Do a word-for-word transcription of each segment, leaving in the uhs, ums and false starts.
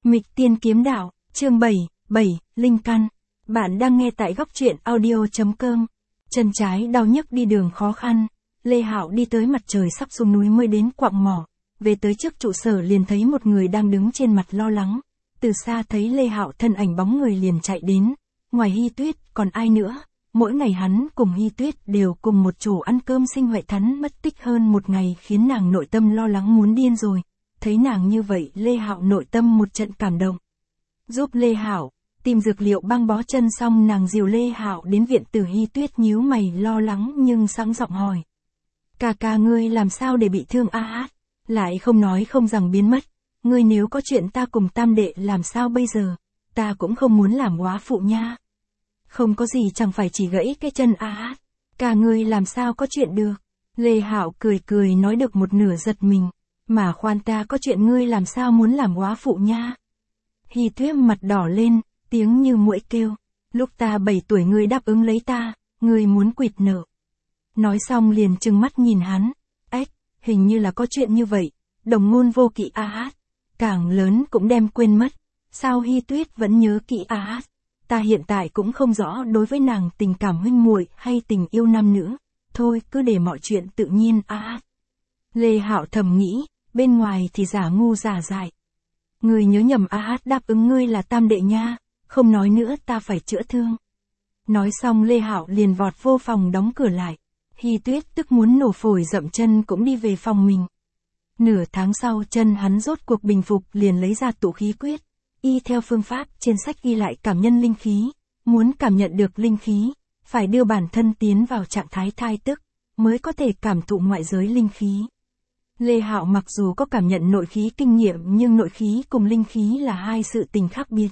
Mịch Tiên Kiếm Đạo, chương bảy, bảy, Linh Căn. Bạn đang nghe tại góc truyện audio.com. Chân trái đau nhức đi đường khó khăn, Lê Hạo đi tới mặt trời sắp xuống núi mới đến quặng mỏ. Về tới trước trụ sở liền thấy một người đang đứng trên mặt lo lắng. Từ xa thấy Lê Hạo thân ảnh bóng người liền chạy đến. Ngoài Hy Tuyết, còn ai nữa? Mỗi ngày hắn cùng Hy Tuyết đều cùng một chỗ ăn cơm sinh Huệ Thắn mất tích hơn một ngày khiến nàng nội tâm lo lắng muốn điên rồi. Thấy nàng như vậy, Lê Hạo nội tâm một trận cảm động. Giúp Lê Hạo tìm dược liệu băng bó chân xong, nàng dìu Lê Hạo đến viện tử. Hy Tuyết nhíu mày lo lắng nhưng sẵn giọng hỏi: "Ca ca ngươi làm sao để bị thương a à? Lại không nói không rằng biến mất. Ngươi nếu có chuyện ta cùng tam đệ làm sao bây giờ? Ta cũng không muốn làm góa phụ nha." "Không có gì, chẳng phải chỉ gãy cái chân a à? Ca ngươi làm sao có chuyện được?" Lê Hạo cười cười nói được một nửa giật mình. "Mà khoan, ta có chuyện, ngươi làm sao muốn làm góa phụ nha?" Hy Tuyết mặt đỏ lên, tiếng như muỗi kêu: "Lúc ta bảy tuổi ngươi đáp ứng lấy ta, ngươi muốn quỵt nợ." Nói xong liền trừng mắt nhìn hắn. "Ếch, hình như là có chuyện như vậy, đồng ngôn vô kỵ a hát, càng lớn cũng đem quên mất." "Sao Hy Tuyết vẫn nhớ kỹ a hát? Ta hiện tại cũng không rõ đối với nàng tình cảm huynh muội hay tình yêu nam nữ, thôi cứ để mọi chuyện tự nhiên a hát." Lê Hạo thầm nghĩ, bên ngoài thì giả ngu giả dại. "Ngươi nhớ nhầm a hát, đáp ứng ngươi là tam đệ nha, không nói nữa ta phải chữa thương." Nói xong Lê Hạo liền vọt vô phòng đóng cửa lại. Hy Tuyết tức muốn nổ phổi dậm chân cũng đi về phòng mình. Nửa tháng sau chân hắn rốt cuộc bình phục, liền lấy ra tụ khí quyết. Y theo phương pháp trên sách ghi lại cảm nhân linh khí, muốn cảm nhận được linh khí, phải đưa bản thân tiến vào trạng thái thai tức, mới có thể cảm thụ ngoại giới linh khí. Lê Hạo mặc dù có cảm nhận nội khí kinh nghiệm nhưng nội khí cùng linh khí là hai sự tình khác biệt.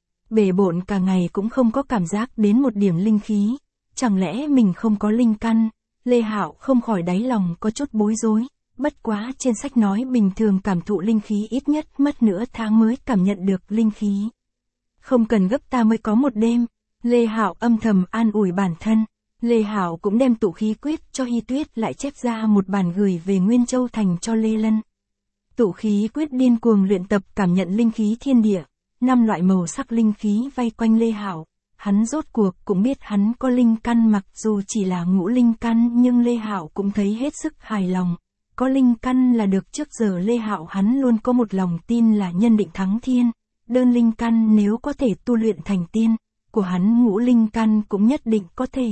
Bề bộn cả ngày cũng không có cảm giác đến một điểm linh khí. Chẳng lẽ mình không có linh căn? Lê Hạo không khỏi đáy lòng có chút bối rối. Bất quá trên sách nói bình thường cảm thụ linh khí ít nhất mất nửa tháng mới cảm nhận được linh khí. "Không cần gấp, ta mới có một đêm." Lê Hạo âm thầm an ủi bản thân. Lê Hạo cũng đem tụ khí quyết cho Hy Tuyết lại chép ra một bản gửi về Nguyên Châu Thành cho Lê Lân. Tụ khí quyết điên cuồng luyện tập cảm nhận linh khí thiên địa, năm loại màu sắc linh khí vây quanh Lê Hạo. Hắn rốt cuộc cũng biết hắn có linh căn, mặc dù chỉ là ngũ linh căn nhưng Lê Hạo cũng thấy hết sức hài lòng. Có linh căn là được. Trước giờ Lê Hạo hắn luôn có một lòng tin là nhân định thắng thiên. Đơn linh căn nếu có thể tu luyện thành tiên, của hắn ngũ linh căn cũng nhất định có thể.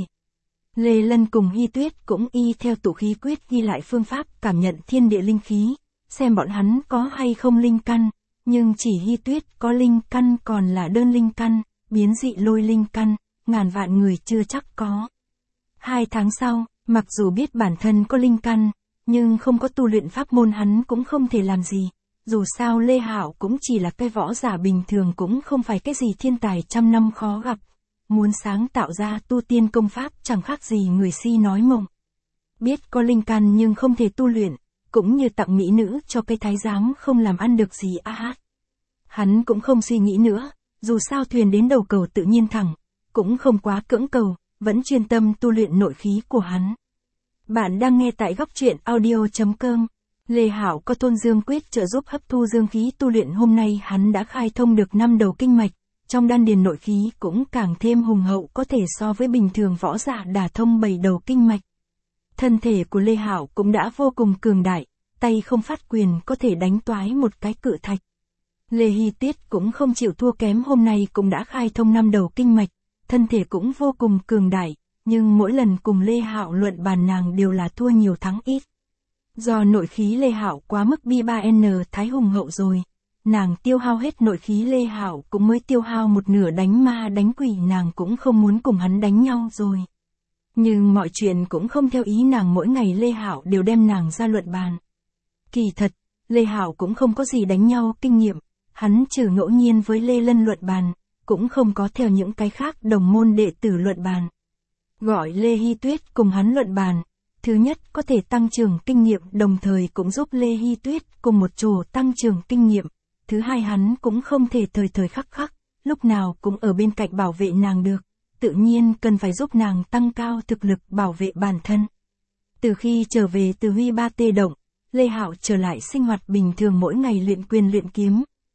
Lê Lân cùng Hy Tuyết cũng y theo tụ khí quyết ghi lại phương pháp cảm nhận thiên địa linh khí, xem bọn hắn có hay không linh căn, nhưng chỉ Hy Tuyết có linh căn, còn là đơn linh căn, biến dị lôi linh căn, ngàn vạn người chưa chắc có. Hai tháng sau, mặc dù biết bản thân có linh căn, nhưng không có tu luyện pháp môn hắn cũng không thể làm gì. Dù sao Lê Hạo cũng chỉ là cái võ giả bình thường, cũng không phải cái gì thiên tài trăm năm khó gặp. Muốn sáng tạo ra tu tiên công pháp chẳng khác gì người si nói mộng. Biết có linh căn nhưng không thể tu luyện, cũng như tặng mỹ nữ cho cái thái giám không làm ăn được gì a hát. Hắn cũng không suy nghĩ nữa, dù sao thuyền đến đầu cầu tự nhiên thẳng, cũng không quá cưỡng cầu, vẫn chuyên tâm tu luyện nội khí của hắn. Bạn đang nghe tại góc truyện audio.com. Lê Hạo có Thôn Dương Quyết trợ giúp hấp thu dương khí tu luyện, hôm nay hắn đã khai thông được năm đầu kinh mạch. Trong đan điền nội khí cũng càng thêm hùng hậu, có thể so với bình thường võ giả đả thông bảy đầu kinh mạch. Thân thể của Lê Hạo cũng đã vô cùng cường đại, tay không phát quyền có thể đánh toái một cái cự thạch. Lê Hy Tuyết cũng không chịu thua kém, hôm nay cũng đã khai thông năm đầu kinh mạch, thân thể cũng vô cùng cường đại, nhưng mỗi lần cùng Lê Hạo luận bàn nàng đều là thua nhiều thắng ít. Do nội khí Lê Hạo quá mức bi ba N thái hùng hậu rồi. Nàng tiêu hao hết nội khí, Lê Hạo cũng mới tiêu hao một nửa, đánh ma đánh quỷ nàng cũng không muốn cùng hắn đánh nhau rồi. Nhưng mọi chuyện cũng không theo ý nàng, mỗi ngày Lê Hạo đều đem nàng ra luận bàn. Kỳ thật, Lê Hạo cũng không có gì đánh nhau kinh nghiệm, hắn trừ ngẫu nhiên với Lê Lân luận bàn, cũng không có theo những cái khác đồng môn đệ tử luận bàn. Gọi Lê Hy Tuyết cùng hắn luận bàn, thứ nhất có thể tăng trưởng kinh nghiệm, đồng thời cũng giúp Lê Hy Tuyết cùng một chỗ tăng trưởng kinh nghiệm. Thứ hai, hắn cũng không thể thời thời khắc khắc, lúc nào cũng ở bên cạnh bảo vệ nàng được, tự nhiên cần phải giúp nàng tăng cao thực lực bảo vệ bản thân. Từ khi trở về từ Huy Ba Tê Động, Lê Hạo trở lại sinh hoạt bình thường, mỗi ngày luyện quyền luyện kiếm,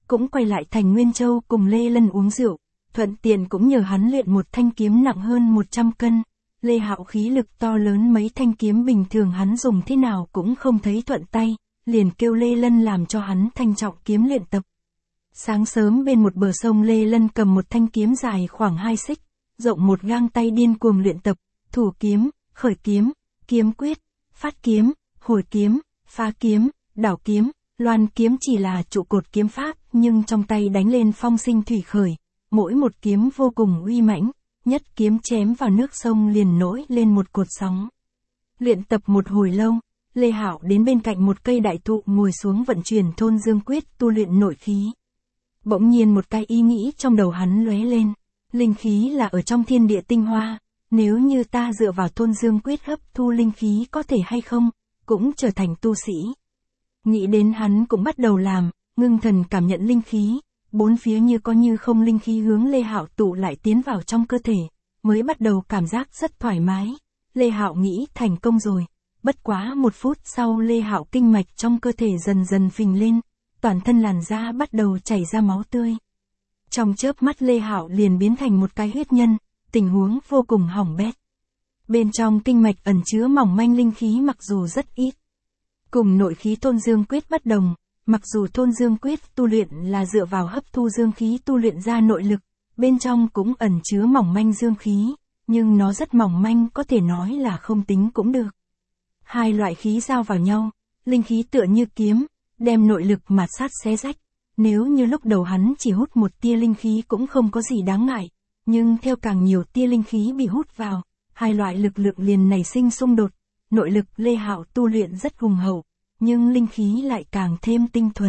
cũng quay lại thành Nguyên Châu cùng Lê Lân uống rượu, thuận tiện cũng nhờ hắn luyện một thanh kiếm nặng hơn một trăm cân. Lê Hạo khí lực to lớn, mấy thanh kiếm bình thường hắn dùng thế nào cũng không thấy thuận tay, liền kêu Lê Lân làm cho hắn thanh trọng kiếm luyện tập. Sáng sớm bên một bờ sông, Lê Lân cầm một thanh kiếm dài khoảng hai xích, rộng một gang tay điên cuồng luyện tập, thủ kiếm, khởi kiếm, kiếm quyết, phát kiếm, hồi kiếm, phá kiếm, đảo kiếm, loan kiếm chỉ là trụ cột kiếm pháp, nhưng trong tay đánh lên phong sinh thủy khởi, mỗi một kiếm vô cùng uy mãnh, nhất kiếm chém vào nước sông liền nổi lên một cột sóng. Luyện tập một hồi lâu, Lê Hạo đến bên cạnh một cây đại thụ ngồi xuống vận chuyển Thôn Dương Quyết tu luyện nội khí. Bỗng nhiên một cái ý nghĩ trong đầu hắn lóe lên, linh khí là ở trong thiên địa tinh hoa, nếu như ta dựa vào Thôn Dương Quyết hấp thu linh khí có thể hay không, cũng trở thành tu sĩ. Nghĩ đến hắn cũng bắt đầu làm, ngưng thần cảm nhận linh khí, bốn phía như có như không linh khí hướng Lê Hạo tụ lại tiến vào trong cơ thể, mới bắt đầu cảm giác rất thoải mái. Lê Hạo nghĩ thành công rồi, bất quá một phút sau Lê Hạo kinh mạch trong cơ thể dần dần phình lên, toàn thân làn da bắt đầu chảy ra máu tươi. Trong chớp mắt Lê Hạo liền biến thành một cái huyết nhân, tình huống vô cùng hỏng bét. Bên trong kinh mạch ẩn chứa mỏng manh linh khí mặc dù rất ít. Cùng nội khí Thôn Dương Quyết bất đồng, mặc dù Thôn Dương Quyết tu luyện là dựa vào hấp thu dương khí tu luyện ra nội lực, bên trong cũng ẩn chứa mỏng manh dương khí, nhưng nó rất mỏng manh, có thể nói là không tính cũng được. Hai loại khí giao vào nhau, linh khí tựa như kiếm, đem nội lực mạt sát xé rách. Nếu như lúc đầu hắn chỉ hút một tia linh khí cũng không có gì đáng ngại, nhưng theo càng nhiều tia linh khí bị hút vào, hai loại lực lượng liền nảy sinh xung đột. Nội lực Lê Hạo tu luyện rất hùng hậu, nhưng linh khí lại càng thêm tinh thuần.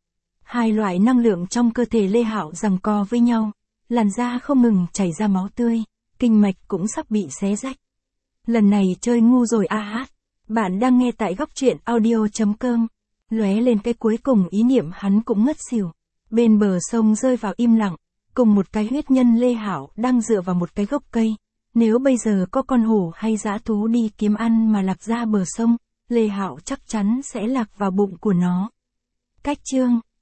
Hai loại năng lượng trong cơ thể Lê Hạo giằng co với nhau, làn da không ngừng chảy ra máu tươi, kinh mạch cũng sắp bị xé rách. Lần này chơi ngu rồi a hát. Bạn đang nghe tại góc truyện audio chấm com. Lóe lên cái cuối cùng ý niệm hắn cũng ngất xỉu. Bên bờ sông rơi vào im lặng, cùng một cái huyết nhân Lê Hạo đang dựa vào một cái gốc cây. Nếu bây giờ có con hổ hay dã thú đi kiếm ăn mà lạc ra bờ sông, Lê Hạo chắc chắn sẽ lạc vào bụng của nó. Cách chương